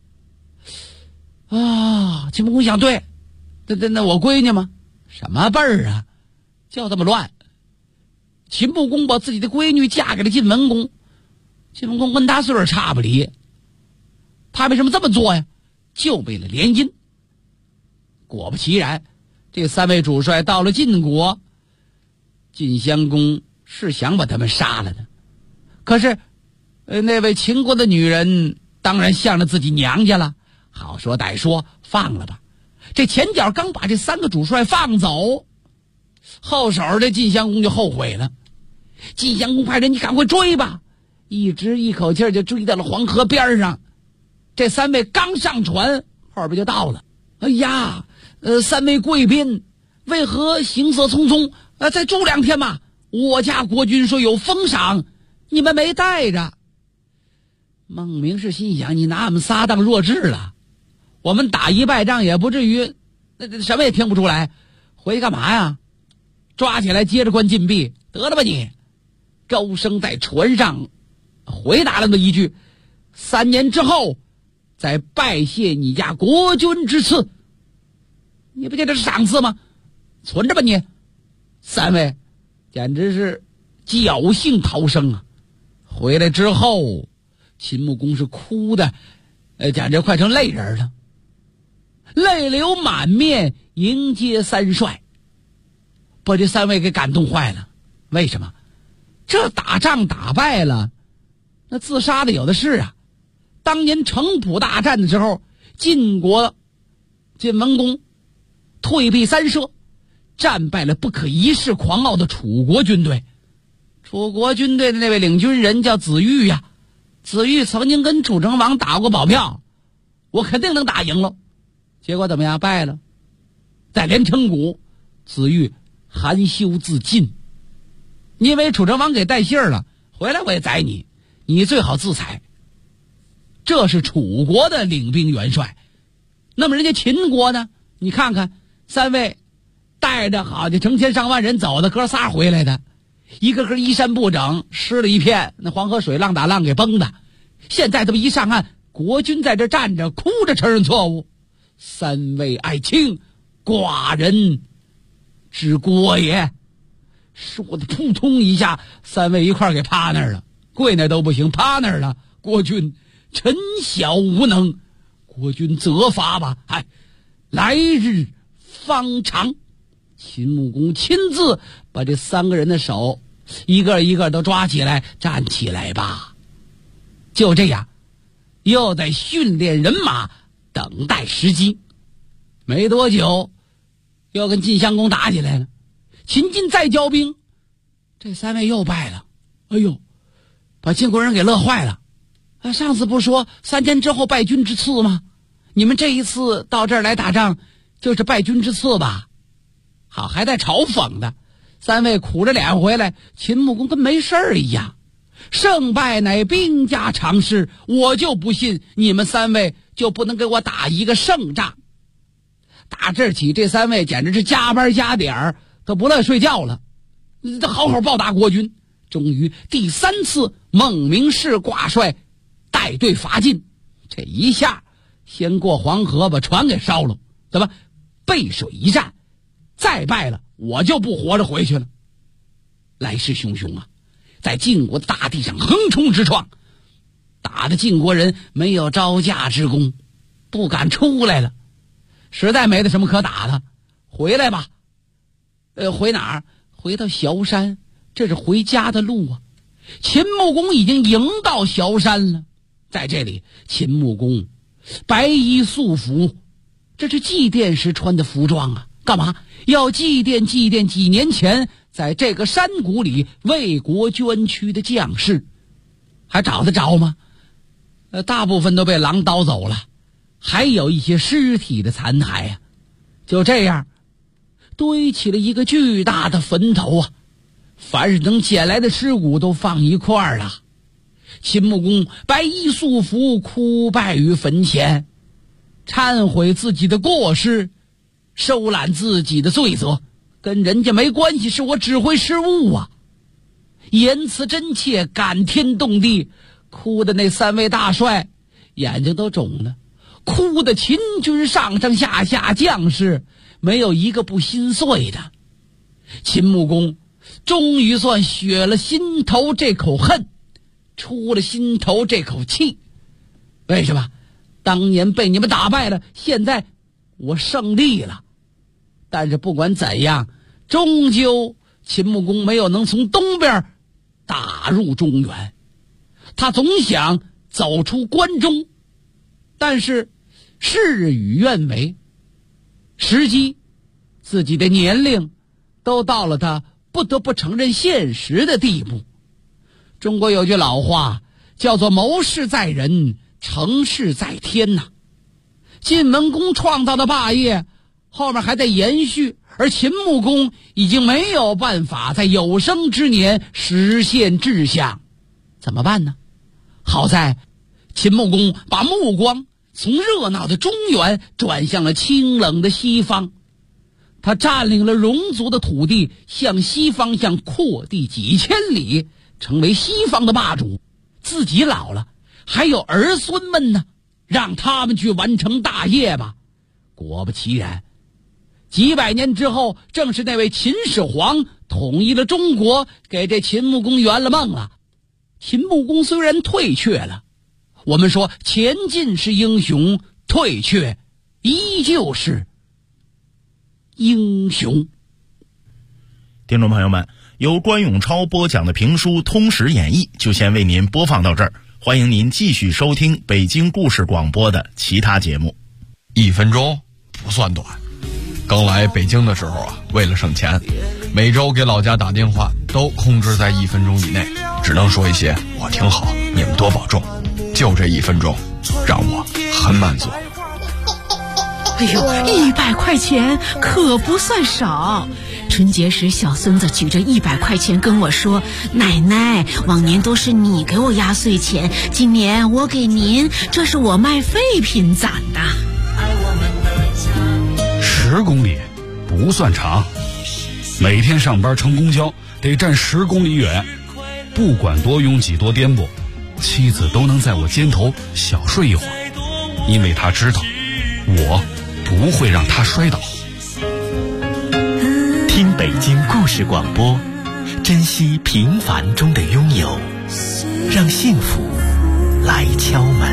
Speaker 6: 啊，秦穆公想，对，那我闺女吗？什么辈儿啊，就这么乱。秦穆公把自己的闺女嫁给了晋文公，晋文公跟他岁数差不离，他为什么这么做呀？就为了联姻。果不其然，这3位主帅到了晋国，晋襄公是想把他们杀了的，可是那位秦国的女人当然向着自己娘家了，好说歹说，放了吧。这前脚刚把这3个主帅放走，后手这晋襄公就后悔了。晋襄公派人，你赶快追吧，一直一口气就追到了黄河边上。这3位刚上船，后边就到了。哎呀，3位贵宾为何行色匆匆？再住2天嘛，我家国君说有封赏，你们没带着。孟明是心想，你拿我们撒当弱智了，我们打一败仗也不至于什么也听不出来，回去干嘛呀？抓起来接着关禁闭得了吧你。高升在船上回答了那么一句：3年之后再拜谢你家国君之赐。你不觉得是赏赐吗？存着吧你。3位简直是侥幸逃生啊。回来之后，秦穆公是哭的简直快成泪人了，泪流满面迎接3帅，把这3位给感动坏了。为什么？这打仗打败了，那自杀的有的是啊。当年城濮大战的时候，晋国晋文公退避三舍，战败了不可一世狂傲的楚国军队。楚国军队的那位领军人叫子玉呀， 子玉曾经跟楚成王打过保票，我肯定能打赢了。结果怎么样？败了。在连城谷，子玉含羞自尽，因为楚成王给带信儿了，回来我也宰你，你最好自裁。这是楚国的领兵元帅。那么人家秦国呢？你看看三位带着好的成千上万人走的哥仨回来的，一个个衣衫不整，湿了一片，那黄河水浪打浪给崩的。现在这么一上岸，国君在这站着哭着承认错误，三位爱卿，寡人之过也。说的扑通一下，三位一块给趴那儿了，跪那都不行，趴那儿了。国君，臣小无能，国君责罚吧。来日方长。秦穆公亲自把这三个人的手一个一个都抓起来，站起来吧。就这样，又得训练人马，等待时机。没多久，又跟晋襄公打起来了。秦晋再交兵，这三位又败了。哎呦，把晋国人给乐坏了。上次不说3天之后败军之次吗？你们这一次到这儿来打仗，就是败军之次吧？好，还在嘲讽的。三位苦着脸回来，秦穆公跟没事儿一样。胜败乃兵家常事，我就不信你们三位就不能给我打一个胜仗。打这儿起，这三位简直是加班加点儿，都不乐睡觉了，好好报答国君。终于第3次，孟明视挂帅带队伐晋，这一下先过黄河把船给烧了，怎么背水一战，再败了我就不活着回去了。来势汹汹啊，在晋国的大地上横冲直撞，打的晋国人没有招架之功，不敢出来了，实在没得什么可打的，回来吧。回哪儿？回到崤山，这是回家的路啊。秦穆公已经迎到崤山了，在这里，秦穆公白衣素服，这是祭奠时穿的服装啊。干嘛？要祭奠几年前在这个山谷里为国捐躯的将士。还找得着吗？大部分都被狼刀走了，还有一些尸体的残骸啊。就这样堆起了一个巨大的坟头啊，凡是能捡来的尸骨都放一块儿了。秦穆公白衣素服，哭拜于坟前，忏悔自己的过失，收揽自己的罪责，跟人家没关系，是我指挥失误啊。言辞真切，感天动地，哭的那三位大帅眼睛都肿了，哭的秦军上上下下将士没有一个不心碎的。秦穆公终于算雪了心头这口恨，出了心头这口气。为什么？当年被你们打败了，现在我胜利了。但是不管怎样，终究秦穆公没有能从东边打入中原，他总想走出关中，但是事与愿违，时机自己的年龄都到了他不得不承认现实的地步。中国有句老话叫做谋事在人，成事在天呐。晋文公创造的霸业后面还在延续，而秦穆公已经没有办法在有生之年实现志向，怎么办呢？好在秦穆公把目光从热闹的中原转向了清冷的西方，他占领了戎族的土地，向西方向扩地几千里，成为西方的霸主。自己老了，还有儿孙们呢，让他们去完成大业吧。果不其然，几百年之后，正是那位秦始皇统一了中国，给这秦穆公圆了梦了。秦穆公虽然退却了，我们说前进是英雄，退却依旧是英雄。
Speaker 5: 听众朋友们，由关永超播讲的评书《通史演义》就先为您播放到这儿，欢迎您继续收听北京故事广播的其他节目。
Speaker 15: 1分钟不算短，刚来北京的时候啊，为了省钱，每周给老家打电话都控制在1分钟以内，只能说一些我挺好你们多保重，就这1分钟，让我很满足。
Speaker 16: 哎呦，100块钱可不算少。春节时，小孙子举着100块钱跟我说：“奶奶，往年都是你给我压岁钱，今年我给您，这是我卖废品攒的。
Speaker 17: ”10公里不算长，每天上班乘公交得站10公里远，不管多拥挤多颠簸，妻子都能在我肩头小睡一会儿，因为她知道我不会让她摔倒。
Speaker 18: 听北京故事广播，珍惜平凡中的拥有，让幸福来敲门。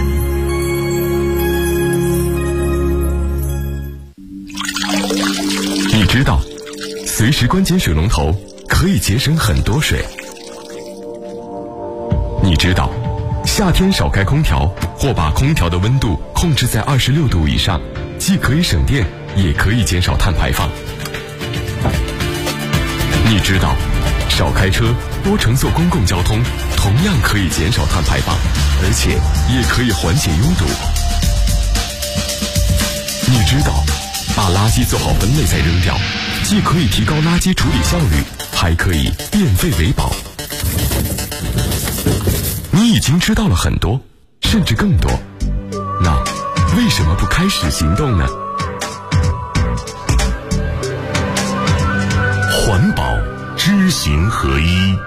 Speaker 14: 你知道随时关紧水龙头可以节省很多水。你知道夏天少开空调或把空调的温度控制在26度以上，既可以省电也可以减少碳排放。你知道少开车多乘坐公共交通同样可以减少碳排放，而且也可以缓解拥堵。你知道把垃圾做好分类再扔掉，既可以提高垃圾处理效率，还可以变废为宝。你已经知道了很多，甚至更多，那为什么不开始行动呢？
Speaker 18: 环保知行合一。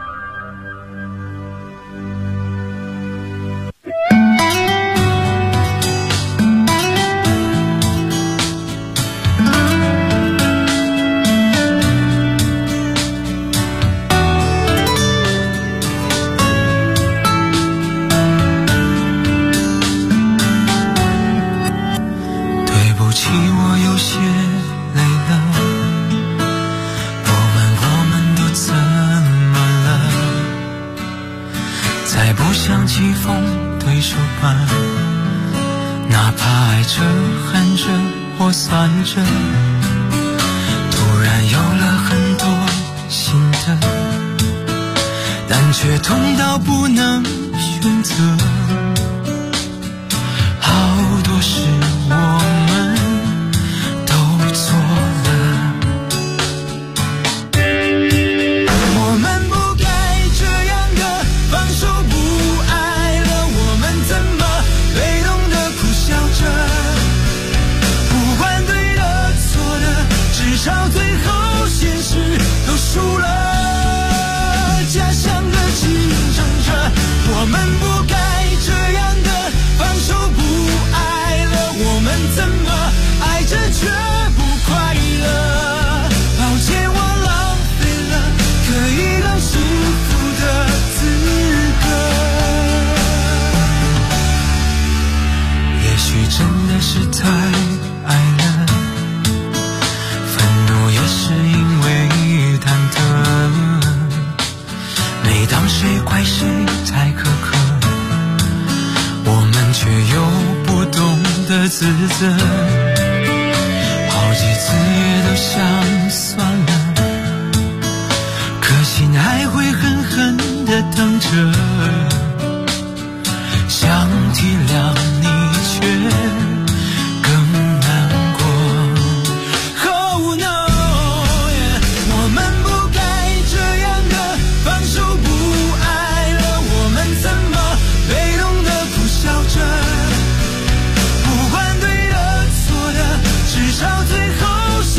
Speaker 11: 突然有了很多心得，但却痛到不能选择。好多事我们都错了，我们不该这样的放手不爱了，我们怎么被动的苦笑着？至少最后现实都输了，假想的竞争者，我们不该这样的放手不爱了，我们怎么爱着却不快乐？抱歉，我浪费了可以当幸福的资格，也许真的是太爱了，是因为忐忑，每当谁怪谁太苛刻，我们却又不懂得自责，好几次也都想算了，可心还会狠狠地疼着。